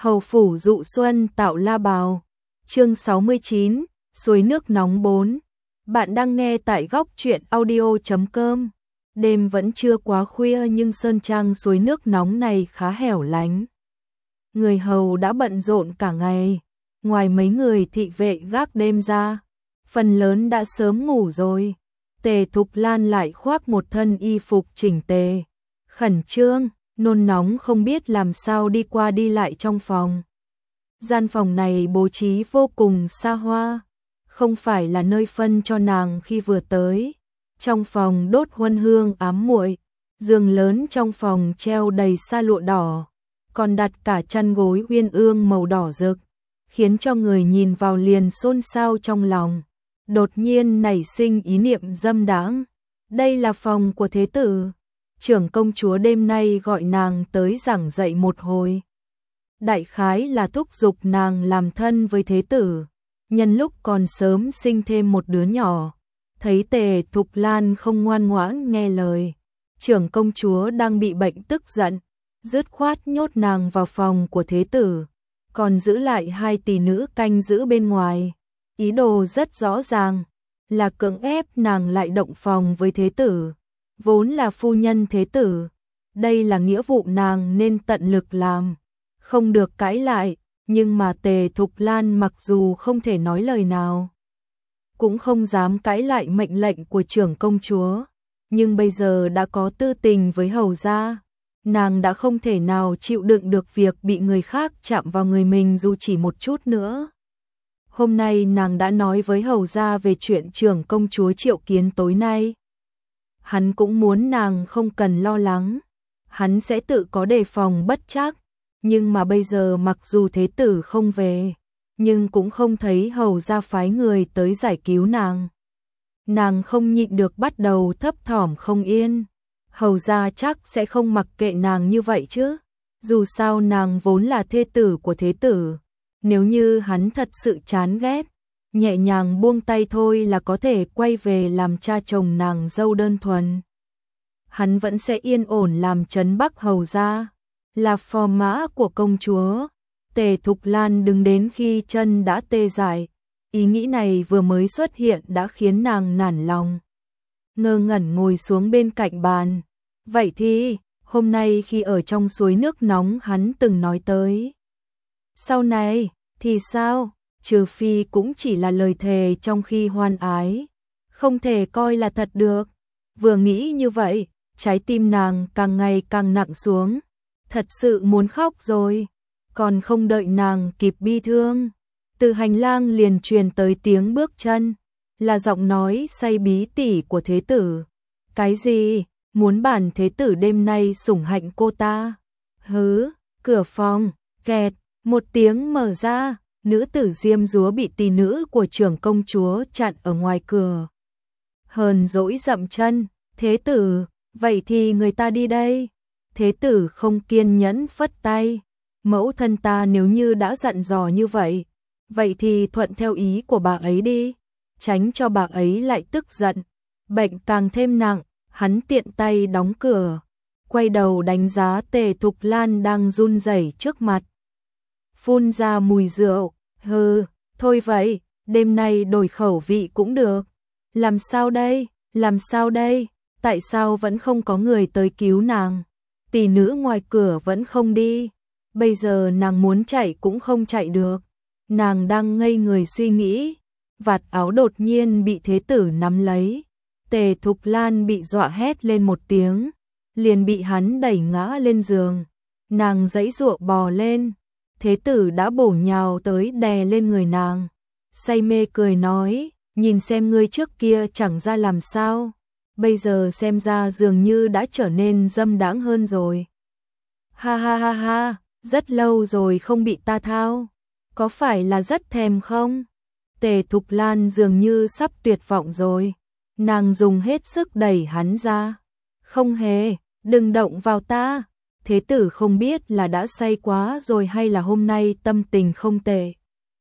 Hầu phủ dụ xuân tạo la bào. Chương 69, suối nước nóng 4. Bạn đang nghe tại góc truyện audio.com. Đêm vẫn chưa quá khuya nhưng sơn trang suối nước nóng này khá hẻo lánh. Người hầu đã bận rộn cả ngày, ngoài mấy người thị vệ gác đêm ra, phần lớn đã sớm ngủ rồi. Tề Thục Lan lại khoác một thân y phục chỉnh tề, khẩn trương, nôn nóng không biết làm sao đi qua đi lại trong phòng. Gian phòng này bố trí vô cùng xa hoa, không phải là nơi phân cho nàng khi vừa tới. Trong phòng đốt huân hương ám muội, giường lớn trong phòng treo đầy sa lụa đỏ, còn đặt cả chăn gối uyên ương màu đỏ rực, khiến cho người nhìn vào liền xôn xao trong lòng. Đột nhiên nảy sinh ý niệm dâm đãng. Đây là phòng của thế tử. Trưởng công chúa đêm nay gọi nàng tới giảng dạy một hồi. Đại khái là thúc giục nàng làm thân với thế tử, nhân lúc còn sớm sinh thêm một đứa nhỏ. Thấy Tề Thục Lan không ngoan ngoãn nghe lời, trưởng công chúa đang bị bệnh tức giận, dứt khoát nhốt nàng vào phòng của thế tử, còn giữ lại hai tỷ nữ canh giữ bên ngoài. Ý đồ rất rõ ràng, là cưỡng ép nàng lại động phòng với thế tử, vốn là phu nhân thế tử. Đây là nghĩa vụ nàng nên tận lực làm, không được cãi lại. Nhưng mà Tề Thục Lan mặc dù không thể nói lời nào, cũng không dám cãi lại mệnh lệnh của trưởng công chúa, nhưng bây giờ đã có tư tình với hầu gia, nàng đã không thể nào chịu đựng được việc bị người khác chạm vào người mình dù chỉ một chút nữa. Hôm nay nàng đã nói với hầu gia về chuyện trưởng công chúa triệu kiến tối nay. Hắn cũng muốn nàng không cần lo lắng, hắn sẽ tự có đề phòng bất trắc. Nhưng mà bây giờ mặc dù thế tử không về, nhưng cũng không thấy hầu gia phái người tới giải cứu nàng. Nàng không nhịn được bắt đầu thấp thỏm không yên. Hầu gia chắc sẽ không mặc kệ nàng như vậy chứ. Dù sao nàng vốn là thê tử của thế tử. Nếu như hắn thật sự chán ghét, nhẹ nhàng buông tay thôi là có thể quay về làm cha chồng nàng dâu đơn thuần. Hắn vẫn sẽ yên ổn làm trấn Bắc hầu gia, là phò mã của công chúa. Tề Thục Lan đứng đến khi chân đã tê dại. Ý nghĩ này vừa mới xuất hiện đã khiến nàng nản lòng. Ngơ ngẩn ngồi xuống bên cạnh bàn. Vậy thì, hôm nay khi ở trong suối nước nóng hắn từng nói tới. Sau này, thì sao? Trừ phi cũng chỉ là lời thề trong khi hoan ái, không thể coi là thật được. Vừa nghĩ như vậy, trái tim nàng càng ngày càng nặng xuống. Thật sự muốn khóc rồi, còn không đợi nàng kịp bi thương, từ hành lang liền truyền tới tiếng bước chân, là giọng nói say bí tỉ của thế tử. Cái gì? Muốn bản thế tử đêm nay sủng hạnh cô ta? Hứ, cửa phòng, kẹt, một tiếng mở ra, nữ tử diêm dúa bị tỷ nữ của trưởng công chúa chặn ở ngoài cửa. Hờn dỗi dậm chân, thế tử, vậy thì người ta đi đây. Thế tử không kiên nhẫn phất tay, mẫu thân ta nếu như đã dặn dò như vậy, vậy thì thuận theo ý của bà ấy đi, tránh cho bà ấy lại tức giận, bệnh càng thêm nặng. Hắn tiện tay đóng cửa, quay đầu đánh giá Tề Thục Lan đang run rẩy trước mặt, phun ra mùi rượu. Hừ, thôi vậy, đêm nay đổi khẩu vị cũng được. Làm sao đây, làm sao đây, tại sao vẫn không có người tới cứu nàng? Tỷ nữ ngoài cửa vẫn không đi, bây giờ nàng muốn chạy cũng không chạy được. Nàng đang ngây người suy nghĩ, vạt áo đột nhiên bị thế tử nắm lấy. Tề Thục Lan bị dọa hét lên một tiếng, liền bị hắn đẩy ngã lên giường. Nàng giãy giụa bò lên, thế tử đã bổ nhào tới đè lên người nàng. Say mê cười nói, nhìn xem ngươi trước kia chẳng ra làm sao, bây giờ xem ra dường như đã trở nên dâm đãng hơn rồi. Ha ha ha ha, rất lâu rồi không bị ta thao, có phải là rất thèm không? Tề Thục Lan dường như sắp tuyệt vọng rồi, nàng dùng hết sức đẩy hắn ra. Không hề, đừng động vào ta. Thế tử không biết là đã say quá rồi hay là hôm nay tâm tình không tệ,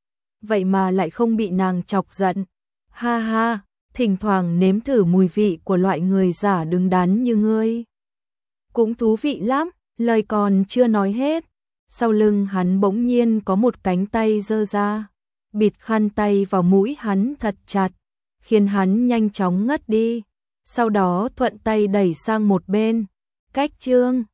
vậy mà lại không bị nàng chọc giận. Ha ha, thỉnh thoảng nếm thử mùi vị của loại người giả đứng đắn như ngươi cũng thú vị lắm. Lời còn chưa nói hết, sau lưng hắn bỗng nhiên có một cánh tay giơ ra, bịt khăn tay vào mũi hắn thật chặt, khiến hắn nhanh chóng ngất đi, sau đó thuận tay đẩy sang một bên. Cách Trương